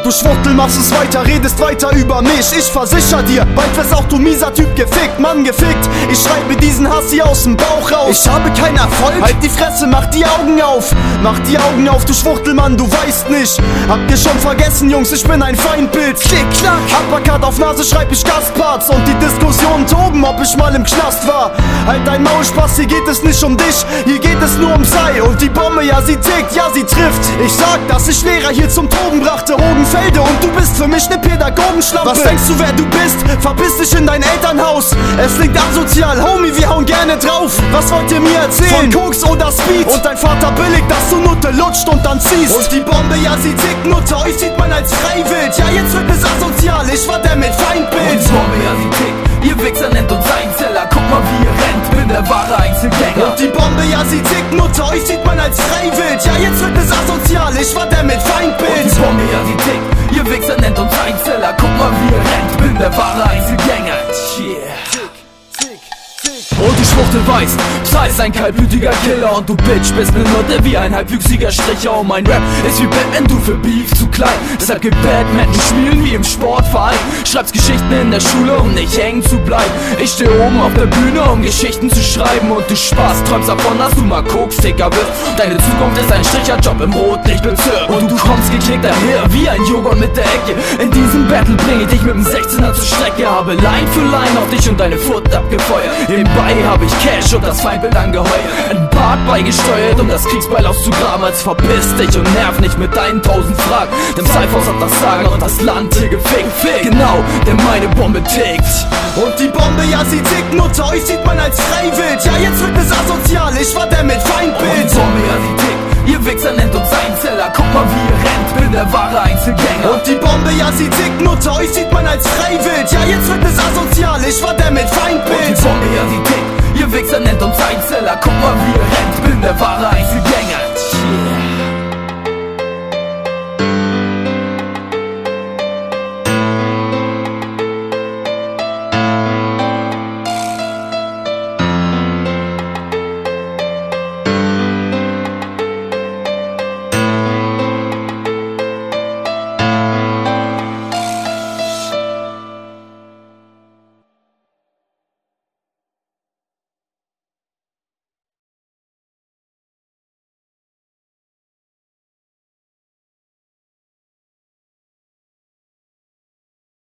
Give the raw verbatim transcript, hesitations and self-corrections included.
du Schwuchtel machst es weiter, redest weiter über mich. Ich versicher dir, bald wirst auch du mieser Typ gefickt, Mann gefickt. Ich schreibe diesen Hass hier aus dem Bauch raus. Ich habe keinen Erfolg, halt die Fresse, mach die Augen auf. Mach die Augen auf, du Schwuchtelmann, du weißt nicht. Habt ihr schon vergessen, Jungs, ich bin ein Feindbild. Klick, klack, Uppercut auf Nase, schreib ich Gastparts. Und die Diskussionen toben, ob ich mal im Knast war. Halt dein Maul, Spaß, hier geht es nicht um dich, hier geht es nur um Sei. Und die Bombe, ja sie tickt, ja sie trifft. Ich sag, dass ich Lehrer hier zum Toben brachte, Rogenfelde, und du bist für mich ne Pädagogenschlampe. Was denkst du, wer du bist? Verpiss dich in dein Elternhaus. Es klingt asozial, Homie, wir hauen gerne drauf. Was wollt ihr mir erzählen? Von Koks oder Speed? Und dein Vater billigt, dass du Nutte lutscht und dann ziehst. Und die Bombe, ja sie tickt, Nutte, euch sieht man als Freiwild. Ja jetzt wird es asozial, ich war der mit Feindbild. Und die Bombe, ja sie tickt, ihr Wichser nennt uns Einzeller. Guck mal wie ihr rennt, bin der wahre Einzelgänger. Und die Bombe, ja sie tickt, Nutte, euch sieht man als Freiwild. Ja jetzt wird es asozial, ich war der mit Feindbild. Und die Bombe, ja sie tickt, ihr Wichser nennt uns Einzeller. Guck mal wie ihr rennt, bin der wahre Einzelgänger. Yeah. Und die Schwuchtel weiß, Psy ist ein kaltblütiger Killer. Und du Bitch bist ne Nutte wie ein halbwüchsiger Stricher. Und mein Rap ist wie Batman, du für Beef zu klein. Deshalb gibt Batman ein Spielen wie im Sportverein. Schreibst Geschichten in der Schule, um nicht hängen zu bleiben. Ich steh oben auf der Bühne, um Geschichten zu schreiben. Und du Spaß träumst davon, dass du mal Koks-Ticker wirst. Deine Zukunft ist ein Stricherjob im Rotlichtbezirk. Und du kommst geknickt daher wie ein Joghurt mit der Ecke. In diesem Battle bring ich dich mit dem sechzehner zur Strecke. Habe Line für Line auf dich und deine Foot abgefeuert. Nebenbei hab ich Cash und das Feindbild angeheuert. Ein Bart beigesteuert, um das Kriegsbeil auszugraben. Als verpiss dich und nerv nicht mit deinen tausend Fragen. Denn Cyphers hat das Sagen und das Land hier gefickt. Genau, denn meine Bombe tickt. Und die Bombe, ja sie tickt, Nutte, euch sieht man als Freiwild. Ja jetzt wird es asozial, ich war der mit Feindbild. Und die Bombe, ja sie tickt, ihr Wichser nennt uns Einzeller. Guck mal wie ihr rennt, bin der wahre Einzelgänger. Und die Bombe, ja sie tickt, Nutte, euch sieht man als Freiwild. Ja jetzt wird es asozial, ich war der mit Feindbild. Und die Bombe, ja sie tickt, ihr Wichser nennt uns Einzeller. Guck mal